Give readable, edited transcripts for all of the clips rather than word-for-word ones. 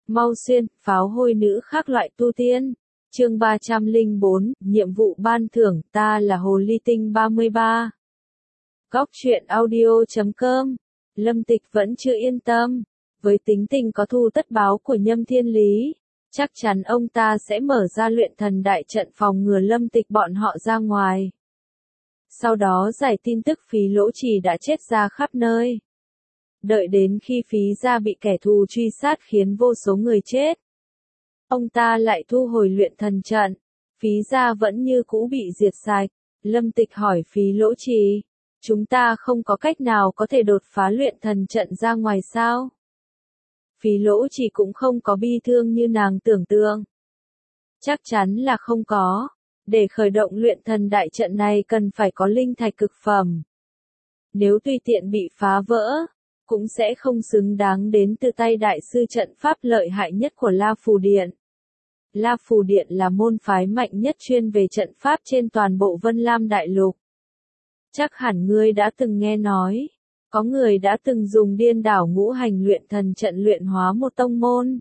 Mau xuyên, pháo hôi nữ khác loại tu tiên. Chương 304, nhiệm vụ ban thưởng, ta là Hồ Ly Tinh 33. Góc truyện audio.com. Lâm Tịch vẫn chưa yên tâm. Với tính tình có thù tất báo của Nhâm Thiên Lý, chắc chắn ông ta sẽ mở ra luyện thần đại trận phòng ngừa Lâm Tịch bọn họ ra ngoài. Sau đó giải tin tức Phí Lỗ Trì đã chết ra khắp nơi. Đợi đến khi Phí gia bị kẻ thù truy sát khiến vô số người chết, ông ta lại thu hồi luyện thần trận. Phí gia vẫn như cũ bị diệt sạch. Lâm Tịch hỏi Phí Lỗ Trì, chúng ta không có cách nào có thể đột phá luyện thần trận ra ngoài sao? Phí Lỗ Trì cũng không có bi thương như nàng tưởng tượng. Chắc chắn là không có. Để khởi động luyện thần đại trận này cần phải có linh thạch cực phẩm. Nếu tùy tiện bị phá vỡ, cũng sẽ không xứng đáng đến từ tay đại sư trận pháp lợi hại nhất của La Phù Điện. La Phù Điện là môn phái mạnh nhất chuyên về trận pháp trên toàn bộ Vân Lam Đại Lục. Chắc hẳn ngươi đã từng nghe nói, có người đã từng dùng Điên Đảo Ngũ Hành luyện thần trận luyện hóa một tông môn.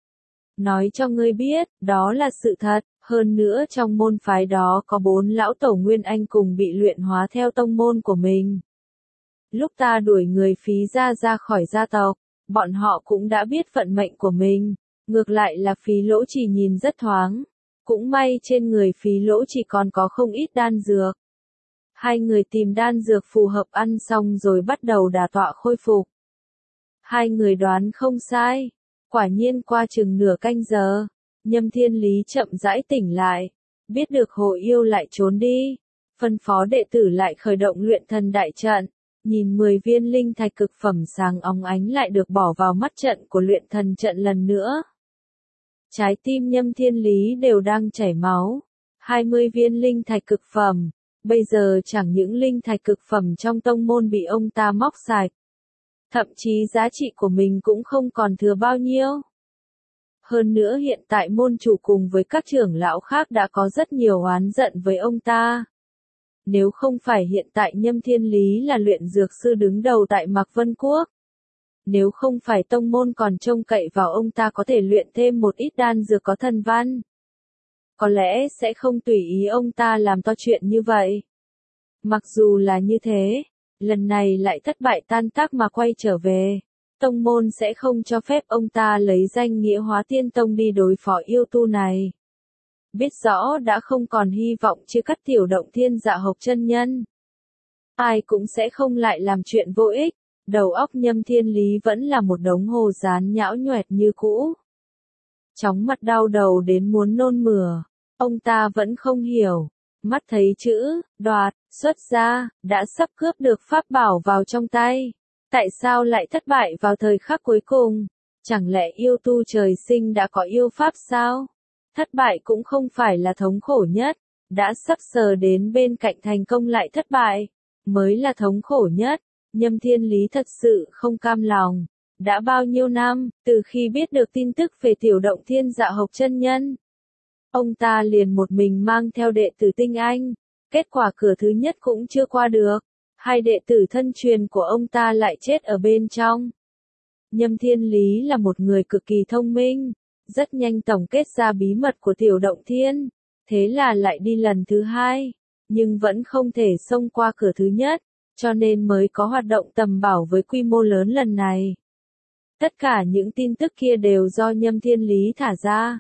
Nói cho ngươi biết, đó là sự thật, hơn nữa trong môn phái đó có 4 lão tổ Nguyên Anh cùng bị luyện hóa theo tông môn của mình. Lúc ta đuổi người Phí gia ra khỏi gia tộc, bọn họ cũng đã biết vận mệnh của mình, ngược lại là Phí Lỗ Trì nhìn rất thoáng. Cũng may trên người Phí Lỗ Trì còn có không ít đan dược. Hai người tìm đan dược phù hợp ăn xong rồi bắt đầu đả tọa khôi phục. Hai người đoán không sai. Quả nhiên qua chừng nửa canh giờ, Nhâm Thiên Lý chậm rãi tỉnh lại. Biết được Hồ Yêu lại trốn đi, phân phó đệ tử lại khởi động luyện thần đại trận. Nhìn 10 viên linh thạch cực phẩm sáng óng ánh lại được bỏ vào mắt trận của luyện thần trận lần nữa. Trái tim Nhâm Thiên Lý đều đang chảy máu. 20 viên linh thạch cực phẩm. Bây giờ chẳng những linh thạch cực phẩm trong tông môn bị ông ta móc sạch, thậm chí giá trị của mình cũng không còn thừa bao nhiêu. Hơn nữa hiện tại môn chủ cùng với các trưởng lão khác đã có rất nhiều oán giận với ông ta. Nếu không phải hiện tại Nhâm Thiên Lý là luyện dược sư đứng đầu tại Mạc Vân Quốc, nếu không phải tông môn còn trông cậy vào ông ta có thể luyện thêm một ít đan dược có thần văn, có lẽ sẽ không tùy ý ông ta làm to chuyện như vậy. Mặc dù là như thế, lần này lại thất bại tan tác mà quay trở về, tông môn sẽ không cho phép ông ta lấy danh nghĩa Hóa Tiên Tông đi đối phó yêu tu này. Biết rõ đã không còn hy vọng chia cắt tiểu động Thiên Dạ Hộc chân nhân, ai cũng sẽ không lại làm chuyện vô ích. Đầu óc Nhâm Thiên Lý vẫn là một đống hồ dán nhão nhoẹt như cũ. Chóng mặt đau đầu đến muốn nôn mửa. Ông ta vẫn không hiểu. Mắt thấy chữ đoạt xuất ra đã sắp cướp được pháp bảo vào trong tay, tại sao lại thất bại vào thời khắc cuối cùng? Chẳng lẽ yêu tu trời sinh đã có yêu pháp sao? Thất bại cũng không phải là thống khổ nhất, đã sắp sờ đến bên cạnh thành công lại thất bại, mới là thống khổ nhất. Nhâm Thiên Lý thật sự không cam lòng. Đã bao nhiêu năm, từ khi biết được tin tức về tiểu động Thiên Dạ Hộc chân nhân, ông ta liền một mình mang theo đệ tử tinh anh. Kết quả cửa thứ nhất cũng chưa qua được. Hai đệ tử thân truyền của ông ta lại chết ở bên trong. Nhâm Thiên Lý là một người cực kỳ thông minh, rất nhanh tổng kết ra bí mật của tiểu động thiên. Thế là lại đi lần thứ hai, nhưng vẫn không thể xông qua cửa thứ nhất, cho nên mới có hoạt động tầm bảo với quy mô lớn lần này. Tất cả những tin tức kia đều do Nhâm Thiên Lý thả ra.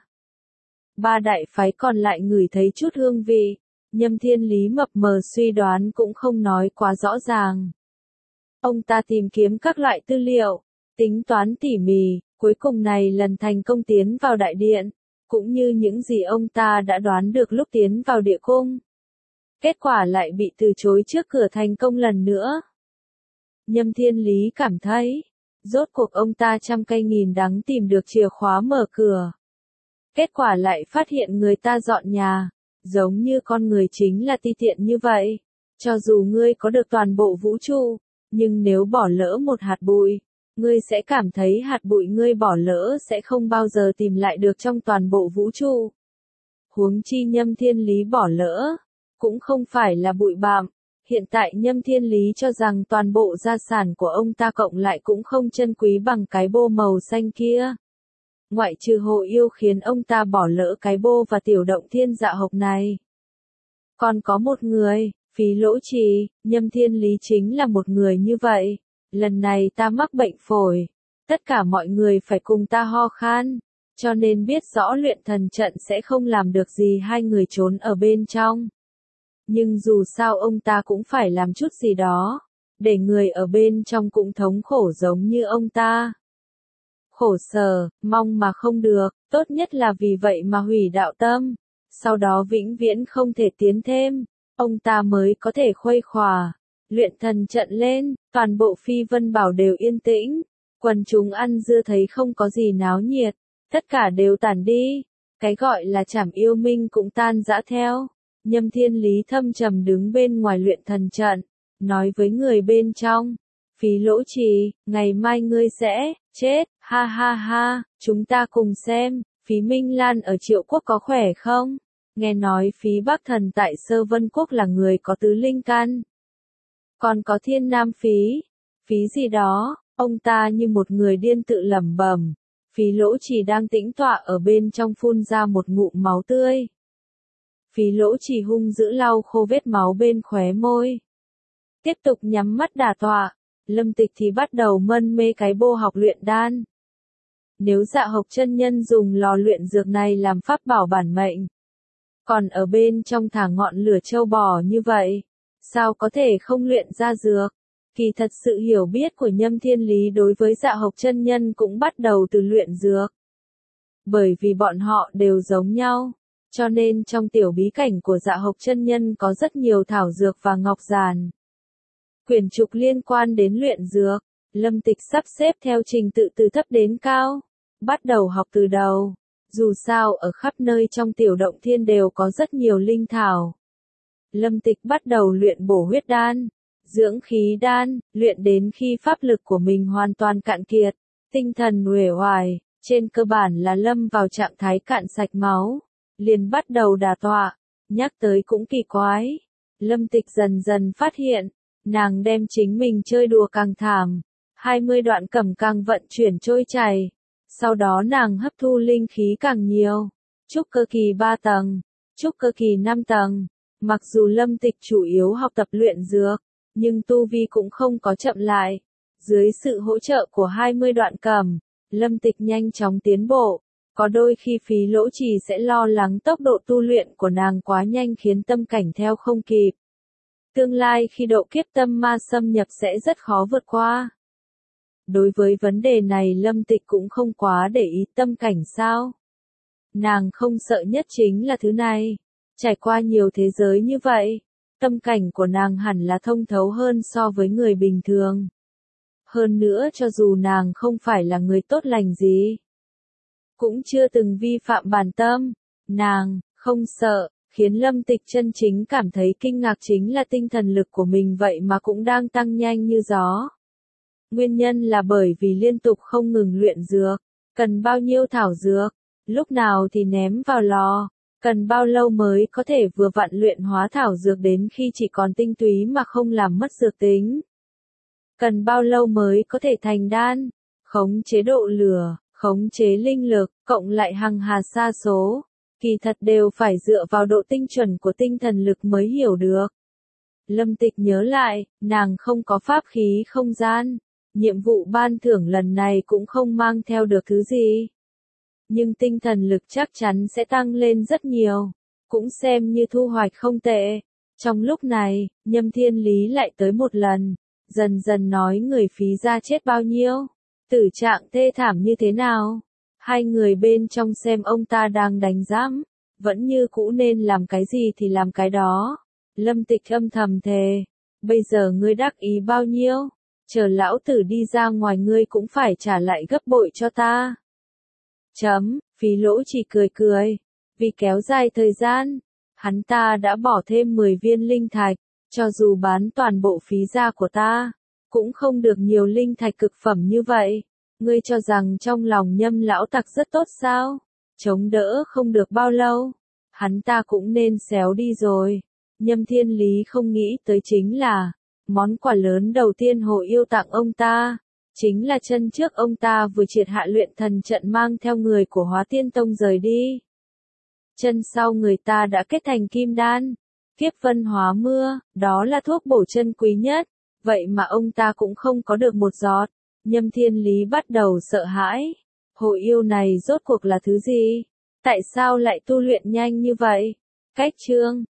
Ba đại phái còn lại ngửi thấy chút hương vị. Nhâm Thiên Lý mập mờ suy đoán cũng không nói quá rõ ràng. Ông ta tìm kiếm các loại tư liệu, tính toán tỉ mỉ, cuối cùng này lần thành công tiến vào đại điện, cũng như những gì ông ta đã đoán được lúc tiến vào địa cung. Kết quả lại bị từ chối trước cửa thành công lần nữa. Nhâm Thiên Lý cảm thấy, rốt cuộc ông ta trăm cây nghìn đắng tìm được chìa khóa mở cửa. Kết quả lại phát hiện người ta dọn nhà, giống như con người chính là ti tiện như vậy. Cho dù ngươi có được toàn bộ vũ trụ, nhưng nếu bỏ lỡ một hạt bụi, ngươi sẽ cảm thấy hạt bụi ngươi bỏ lỡ sẽ không bao giờ tìm lại được trong toàn bộ vũ trụ. Huống chi Nhâm Thiên Lý bỏ lỡ, cũng không phải là bụi bặm. Hiện tại Nhâm Thiên Lý cho rằng toàn bộ gia sản của ông ta cộng lại cũng không chân quý bằng cái bô màu xanh kia. ngoại trừ Hồ Yêu khiến ông ta bỏ lỡ cái bô và tiểu động thiên dạ hộc này. Còn có một người, Phí Lỗ Trì, Nhâm Thiên Lý chính là một người như vậy. Lần này ta mắc bệnh phổi, tất cả mọi người phải cùng ta ho khan, cho nên biết rõ luyện thần trận sẽ không làm được gì hai người trốn ở bên trong. Nhưng dù sao ông ta cũng phải làm chút gì đó, để người ở bên trong cũng thống khổ giống như ông ta. Khổ sở, mong mà không được, tốt nhất là vì vậy mà hủy đạo tâm, sau đó vĩnh viễn không thể tiến thêm, ông ta mới có thể khuây khỏa. Luyện thần trận lên, toàn bộ Phi Vân Bảo đều yên tĩnh, quần chúng ăn dưa thấy không có gì náo nhiệt, tất cả đều tản đi, cái gọi là trảm yêu minh cũng tan rã theo. Nhâm Thiên Lý thâm trầm đứng bên ngoài luyện thần trận, nói với người bên trong, Phí Lỗ Trì, ngày mai ngươi sẽ chết, ha ha ha, chúng ta cùng xem, Phí Minh Lan ở Triệu Quốc có khỏe không? Nghe nói Phí Bắc Thần tại Sơ Vân Quốc là người có tứ linh căn. Còn có Thiên Nam Phí, Phí gì đó, ông ta như một người điên tự lẩm bẩm. Phí Lỗ Trì đang tĩnh tọa ở bên trong phun ra một ngụm máu tươi. Phí Lỗ Trì hung dữ lau khô vết máu bên khóe môi. Tiếp tục nhắm mắt đả tọa, Lâm Tịch thì bắt đầu mân mê cái bô học luyện đan. Nếu Dạ Hộc chân nhân dùng lò luyện dược này làm pháp bảo bản mệnh, còn ở bên trong thả ngọn lửa châu bò như vậy, sao có thể không luyện ra dược? Kỳ thật sự hiểu biết của Nhâm Thiên Lý đối với Dạ Hộc chân nhân cũng bắt đầu từ luyện dược. Bởi vì bọn họ đều giống nhau, cho nên trong tiểu bí cảnh của Dạ Hộc chân nhân có rất nhiều thảo dược và ngọc giản. Quyển trục liên quan đến luyện dược, Lâm Tịch sắp xếp theo trình tự từ thấp đến cao, bắt đầu học từ đầu. Dù sao ở khắp nơi trong tiểu động thiên đều có rất nhiều linh thảo. Lâm Tịch bắt đầu luyện bổ huyết đan, dưỡng khí đan, luyện đến khi pháp lực của mình hoàn toàn cạn kiệt, tinh thần uể oải, trên cơ bản là lâm vào trạng thái cạn sạch máu, liền bắt đầu đả tọa. Nhắc tới cũng kỳ quái, Lâm Tịch dần dần phát hiện, nàng đem chính mình chơi đùa càng thảm, 20 đoạn cẩm càng vận chuyển trôi chảy. Sau đó nàng hấp thu linh khí càng nhiều, trúc cơ kỳ 3 tầng, trúc cơ kỳ 5 tầng. Mặc dù Lâm Tịch chủ yếu học tập luyện dược, nhưng tu vi cũng không có chậm lại. Dưới sự hỗ trợ của 20 đoạn cẩm, Lâm Tịch nhanh chóng tiến bộ. Có đôi khi Phí Lỗ Trì sẽ lo lắng tốc độ tu luyện của nàng quá nhanh khiến tâm cảnh theo không kịp. Tương lai khi độ kiếp tâm ma xâm nhập sẽ rất khó vượt qua. Đối với vấn đề này Lâm Tịch cũng không quá để ý tâm cảnh sao. Nàng không sợ nhất chính là thứ này. Trải qua nhiều thế giới như vậy, tâm cảnh của nàng hẳn là thông thấu hơn so với người bình thường. Hơn nữa cho dù nàng không phải là người tốt lành gì, cũng chưa từng vi phạm bản tâm, nàng không sợ. Khiến Lâm Tịch chân chính cảm thấy kinh ngạc chính là tinh thần lực của mình vậy mà cũng đang tăng nhanh như gió. Nguyên nhân là bởi vì liên tục không ngừng luyện dược, cần bao nhiêu thảo dược, lúc nào thì ném vào lò, cần bao lâu mới có thể vừa vặn luyện hóa thảo dược đến khi chỉ còn tinh túy mà không làm mất dược tính. Cần bao lâu mới có thể thành đan, khống chế độ lửa, khống chế linh lực, cộng lại hằng hà sa số. Kỳ thật đều phải dựa vào độ tinh chuẩn của tinh thần lực mới hiểu được. Lâm Tịch nhớ lại, nàng không có pháp khí không gian, nhiệm vụ ban thưởng lần này cũng không mang theo được thứ gì. Nhưng tinh thần lực chắc chắn sẽ tăng lên rất nhiều, cũng xem như thu hoạch không tệ. Trong lúc này, Nhâm Thiên Lý lại tới một lần, dần dần nói người Phí gia chết bao nhiêu, tử trạng thê thảm như thế nào. Hai người bên trong xem ông ta đang đánh giám, vẫn như cũ nên làm cái gì thì làm cái đó. Lâm Tịch âm thầm thề, bây giờ ngươi đắc ý bao nhiêu, chờ lão tử đi ra ngoài ngươi cũng phải trả lại gấp bội cho ta. Phí Lỗ chỉ cười cười, vì kéo dài thời gian, hắn ta đã bỏ thêm 10 viên linh thạch, cho dù bán toàn bộ Phí gia của ta, cũng không được nhiều linh thạch cực phẩm như vậy. Ngươi cho rằng trong lòng Nhâm lão tặc rất tốt sao? Chống đỡ không được bao lâu, hắn ta cũng nên xéo đi rồi. Nhâm Thiên Lý không nghĩ tới chính là, món quà lớn đầu tiên Hồ Yêu tặng ông ta, Chính là chân trước ông ta vừa triệt hạ luyện thần trận mang theo người của Hóa Tiên Tông rời đi. Chân sau người ta đã kết thành kim đan. Kiếp vân hóa mưa, đó là thuốc bổ chân quý nhất. Vậy mà ông ta cũng không có được một giọt. Nhâm Thiên Lý bắt đầu sợ hãi. Hồ yêu này rốt cuộc là thứ gì? Tại sao lại tu luyện nhanh như vậy? Cách chương